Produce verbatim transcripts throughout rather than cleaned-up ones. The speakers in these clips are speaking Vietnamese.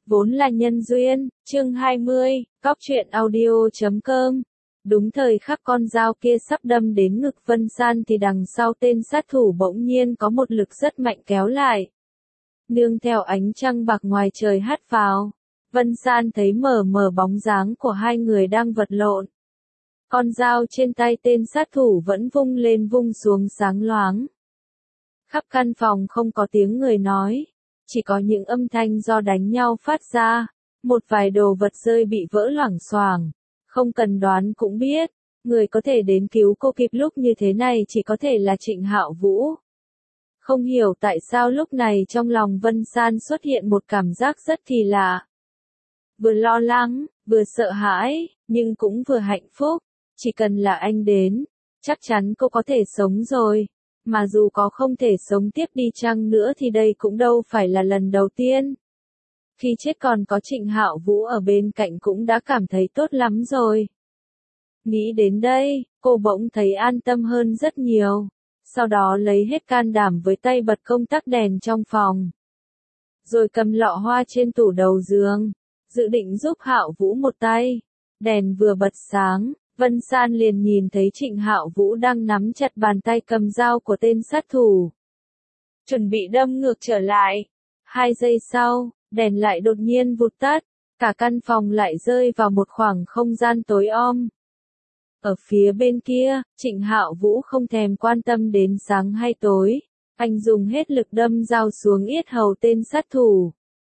Vốn là nhân duyên, chương hai mươi, cóc truyện audio chấm com. Đúng thời khắc con dao kia sắp đâm đến ngực Vân San thì đằng sau tên sát thủ bỗng nhiên có một lực rất mạnh kéo lại. Nương theo ánh trăng bạc ngoài trời hắt vào, Vân San thấy mờ mờ bóng dáng của hai người đang vật lộn. Con dao trên tay tên sát thủ vẫn vung lên vung xuống sáng loáng. Khắp căn phòng không có tiếng người nói, chỉ có những âm thanh do đánh nhau phát ra, một vài đồ vật rơi bị vỡ loảng xoảng. Không cần đoán cũng biết, người có thể đến cứu cô kịp lúc như thế này chỉ có thể là Trịnh Hạo Vũ. Không hiểu tại sao lúc này trong lòng Vân San xuất hiện một cảm giác rất kỳ lạ. Vừa lo lắng, vừa sợ hãi, nhưng cũng vừa hạnh phúc. Chỉ cần là anh đến, chắc chắn cô có thể sống rồi. Mà dù có không thể sống tiếp đi chăng nữa thì đây cũng đâu phải là lần đầu tiên. Khi chết còn có Trịnh Hạo Vũ ở bên cạnh cũng đã cảm thấy tốt lắm rồi. Nghĩ đến đây, cô bỗng thấy an tâm hơn rất nhiều. Sau đó lấy hết can đảm với tay bật công tắc đèn trong phòng. Rồi cầm lọ hoa trên tủ đầu giường, dự định giúp Hạo Vũ một tay. Đèn vừa bật sáng, Vân San liền nhìn thấy Trịnh Hạo Vũ đang nắm chặt bàn tay cầm dao của tên sát thủ. Chuẩn bị đâm ngược trở lại. Hai giây sau, đèn lại đột nhiên vụt tắt, cả căn phòng lại rơi vào một khoảng không gian tối om. Ở phía bên kia, Trịnh Hạo Vũ không thèm quan tâm đến sáng hay tối, anh dùng hết lực đâm dao xuống yết hầu tên sát thủ.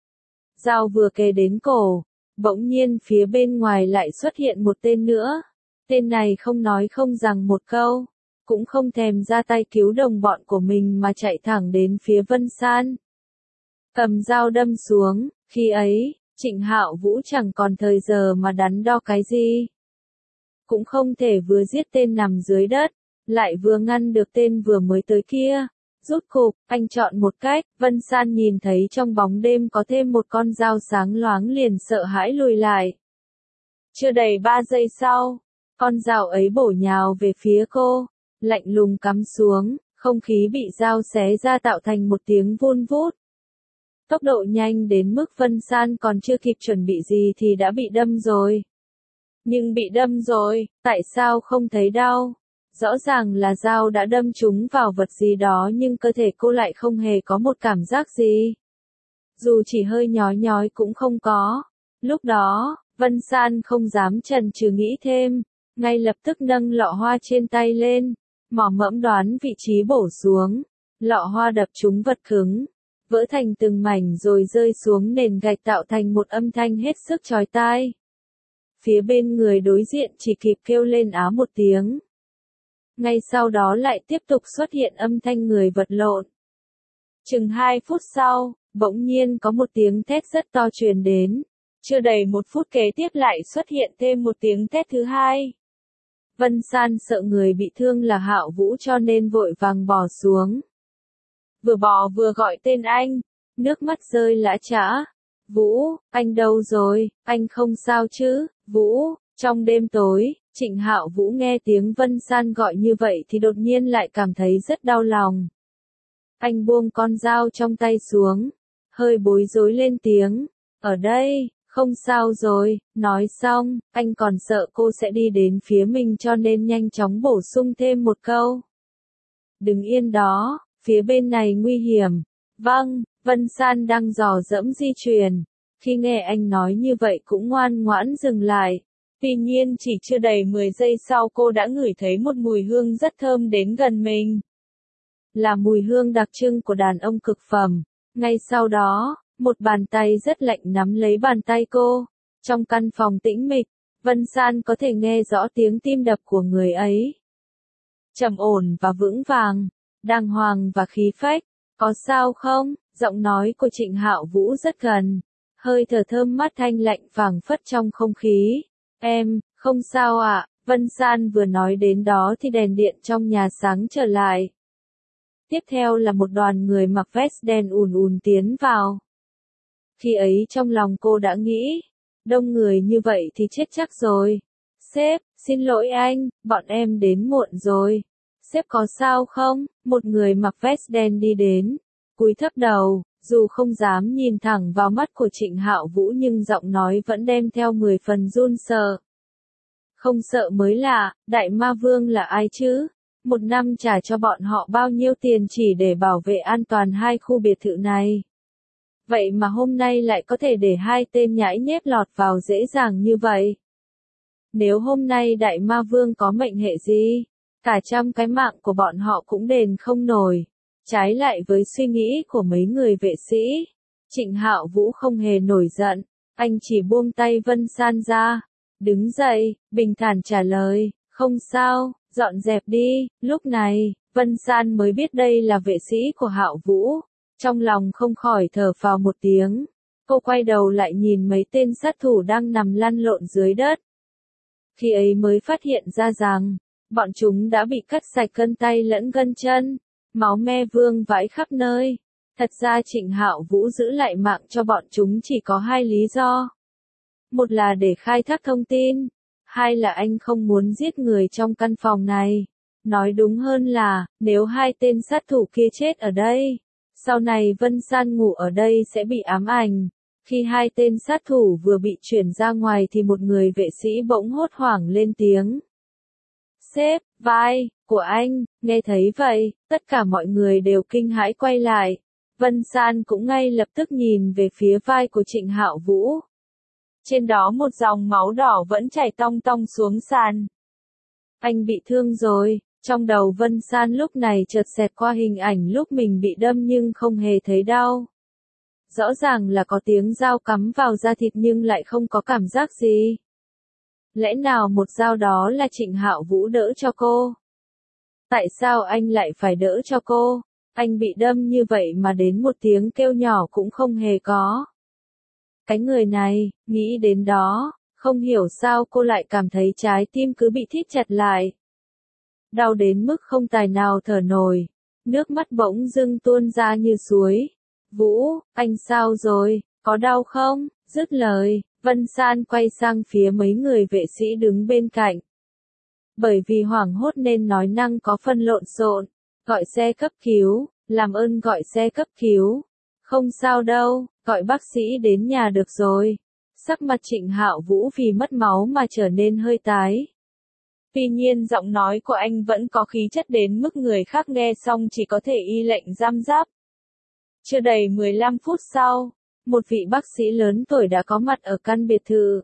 Dao vừa kề đến cổ, bỗng nhiên phía bên ngoài lại xuất hiện một tên nữa. Tên này không nói không rằng một câu, cũng không thèm ra tay cứu đồng bọn của mình mà chạy thẳng đến phía Vân San. Cầm dao đâm xuống, khi ấy, Trịnh Hạo Vũ chẳng còn thời giờ mà đắn đo cái gì. Cũng không thể vừa giết tên nằm dưới đất, lại vừa ngăn được tên vừa mới tới kia. Rút cục, anh chọn một cách, Vân San nhìn thấy trong bóng đêm có thêm một con dao sáng loáng liền sợ hãi lùi lại. Chưa đầy ba giây sau, con dao ấy bổ nhào về phía cô, lạnh lùng cắm xuống, không khí bị dao xé ra tạo thành một tiếng vun vút. Tốc độ nhanh đến mức Vân San còn chưa kịp chuẩn bị gì thì đã bị đâm rồi. Nhưng bị đâm rồi, tại sao không thấy đau? Rõ ràng là dao đã đâm trúng vào vật gì đó nhưng cơ thể cô lại không hề có một cảm giác gì. Dù chỉ hơi nhói nhói cũng không có. Lúc đó, Vân San không dám chần chừ nghĩ thêm, ngay lập tức nâng lọ hoa trên tay lên, mò mẫm đoán vị trí bổ xuống. Lọ hoa đập trúng vật cứng, vỡ thành từng mảnh rồi rơi xuống nền gạch tạo thành một âm thanh hết sức chói tai. Phía bên người đối diện chỉ kịp kêu lên á một tiếng. Ngay sau đó lại tiếp tục xuất hiện âm thanh người vật lộn. Chừng hai phút sau, bỗng nhiên có một tiếng thét rất to truyền đến. Chưa đầy một phút kế tiếp lại xuất hiện thêm một tiếng thét thứ hai. Vân San sợ người bị thương là Hạo Vũ cho nên vội vàng bò xuống. Vừa bò vừa gọi tên anh, nước mắt rơi lã chã. Vũ, anh đâu rồi, anh không sao chứ, Vũ. Trong đêm tối, Trịnh Hạo Vũ nghe tiếng Vân San gọi như vậy thì đột nhiên lại cảm thấy rất đau lòng. Anh buông con dao trong tay xuống, hơi bối rối lên tiếng, ở đây, không sao rồi. Nói xong, anh còn sợ cô sẽ đi đến phía mình cho nên nhanh chóng bổ sung thêm một câu. Đừng yên đó, phía bên này nguy hiểm. Vâng, Vân San đang dò dẫm di chuyển. Khi nghe anh nói như vậy cũng ngoan ngoãn dừng lại. Tuy nhiên chỉ chưa đầy mười giây sau cô đã ngửi thấy một mùi hương rất thơm đến gần mình. Là mùi hương đặc trưng của đàn ông cực phẩm. Ngay sau đó, một bàn tay rất lạnh nắm lấy bàn tay cô. Trong căn phòng tĩnh mịch, Vân San có thể nghe rõ tiếng tim đập của người ấy. Trầm ổn và vững vàng, đàng hoàng và khí phách. Có sao không? Giọng nói của Trịnh Hạo Vũ rất gần. Hơi thở thơm mát thanh lạnh phảng phất trong không khí. Em, không sao ạ. À? Vân San vừa nói đến đó thì đèn điện trong nhà sáng trở lại. Tiếp theo là một đoàn người mặc vest đen ùn ùn tiến vào. Khi ấy trong lòng cô đã nghĩ, đông người như vậy thì chết chắc rồi. Sếp, xin lỗi anh, bọn em đến muộn rồi. Sếp có sao không? Một người mặc vest đen đi đến, cúi thấp đầu, Dù không dám nhìn thẳng vào mắt của Trịnh Hạo Vũ nhưng giọng nói vẫn đem theo mười phần run sợ. Không sợ mới lạ, Đại Ma Vương là ai chứ? Một năm trả cho bọn họ bao nhiêu tiền chỉ để bảo vệ an toàn hai khu biệt thự này. Vậy mà hôm nay lại có thể để hai tên nhãi nhép lọt vào dễ dàng như vậy. Nếu hôm nay Đại Ma Vương có mệnh hệ gì, cả trăm cái mạng của bọn họ cũng đền không nổi. Trái lại với suy nghĩ của mấy người vệ sĩ, Trịnh Hạo Vũ không hề nổi giận, anh chỉ buông tay Vân San ra, đứng dậy, bình thản trả lời, không sao, dọn dẹp đi. Lúc này, Vân San mới biết đây là vệ sĩ của Hạo Vũ, trong lòng không khỏi thở phào một tiếng. Cô quay đầu lại nhìn mấy tên sát thủ đang nằm lăn lộn dưới đất. Khi ấy mới phát hiện ra rằng, bọn chúng đã bị cắt sạch gân tay lẫn gân chân, máu me vương vãi khắp nơi. Thật ra Trịnh Hạo Vũ giữ lại mạng cho bọn chúng chỉ có hai lý do. Một là để khai thác thông tin, hai là anh không muốn giết người trong căn phòng này. Nói đúng hơn là, nếu hai tên sát thủ kia chết ở đây, sau này Vân San ngủ ở đây sẽ bị ám ảnh. Khi hai tên sát thủ vừa bị chuyển ra ngoài thì một người vệ sĩ bỗng hốt hoảng lên tiếng. Sếp, vai của anh. Nghe thấy vậy, tất cả mọi người đều kinh hãi quay lại. Vân San cũng ngay lập tức nhìn về phía vai của Trịnh Hạo Vũ. Trên đó một dòng máu đỏ vẫn chảy tong tong xuống sàn. Anh bị thương rồi. Trong đầu Vân San lúc này chợt xẹt qua hình ảnh lúc mình bị đâm nhưng không hề thấy đau. Rõ ràng là có tiếng dao cắm vào da thịt nhưng lại không có cảm giác gì. Lẽ nào một dao đó là Trịnh Hạo Vũ đỡ cho cô? Tại sao anh lại phải đỡ cho cô? Anh bị đâm như vậy mà đến một tiếng kêu nhỏ cũng không hề có. Cái người này, nghĩ đến đó, không hiểu sao cô lại cảm thấy trái tim cứ bị thít chặt lại. Đau đến mức không tài nào thở nổi, nước mắt bỗng dưng tuôn ra như suối. Vũ, anh sao rồi, có đau không? Dứt lời, Vân San quay sang phía mấy người vệ sĩ đứng bên cạnh. Bởi vì hoảng hốt nên nói năng có phần lộn xộn, gọi xe cấp cứu, làm ơn gọi xe cấp cứu. Không sao đâu, gọi bác sĩ đến nhà được rồi. Sắc mặt Trịnh Hạo Vũ vì mất máu mà trở nên hơi tái. Tuy nhiên giọng nói của anh vẫn có khí chất đến mức người khác nghe xong chỉ có thể y lệnh giam giáp. Chưa đầy mười lăm phút sau, một vị bác sĩ lớn tuổi đã có mặt ở căn biệt thự.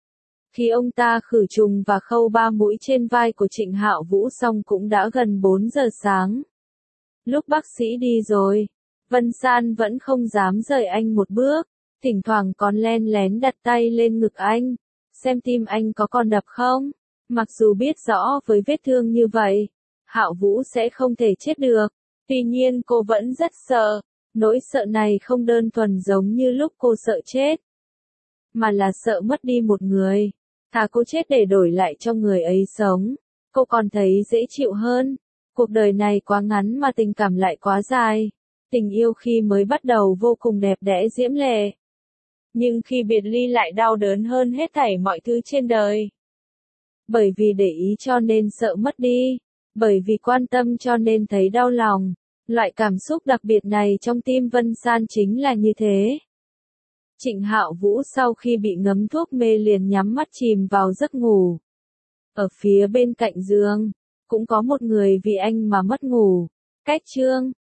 Khi ông ta khử trùng và khâu ba mũi trên vai của Trịnh Hạo Vũ xong cũng đã gần bốn giờ sáng. Lúc bác sĩ đi rồi, Vân San vẫn không dám rời anh một bước, thỉnh thoảng còn len lén đặt tay lên ngực anh, xem tim anh có còn đập không. Mặc dù biết rõ với vết thương như vậy, Hạo Vũ sẽ không thể chết được, tuy nhiên cô vẫn rất sợ. Nỗi sợ này không đơn thuần giống như lúc cô sợ chết, mà là sợ mất đi một người. Thà cô chết để đổi lại cho người ấy sống, cô còn thấy dễ chịu hơn. Cuộc đời này quá ngắn mà tình cảm lại quá dài. Tình yêu khi mới bắt đầu vô cùng đẹp đẽ diễm lệ, nhưng khi biệt ly lại đau đớn hơn hết thảy mọi thứ trên đời. Bởi vì để ý cho nên sợ mất đi, bởi vì quan tâm cho nên thấy đau lòng. Loại cảm xúc đặc biệt này trong tim Vân San chính là như thế. Trịnh Hạo Vũ sau khi bị ngấm thuốc mê liền nhắm mắt chìm vào giấc ngủ. Ở phía bên cạnh giường, cũng có một người vì anh mà mất ngủ. Cách chương